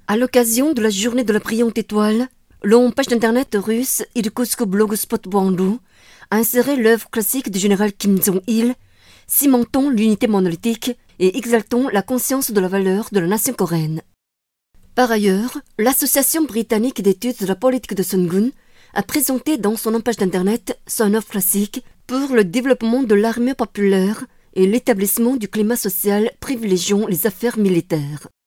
À l'occasion de la journée de la brillante étoile, page d'internet russe Irkoutsk Blogspot Bandu a inséré l'œuvre classique du général Kim Jong-il, cimentons l'unité monolithique et exaltons la conscience de la valeur de la nation coréenne. Par ailleurs, l'Association britannique d'études de la politique de Sungun a présenté dans son page d'internet son œuvre classique pour le développement de l'armée populaire et l'établissement du climat social privilégiant les affaires militaires.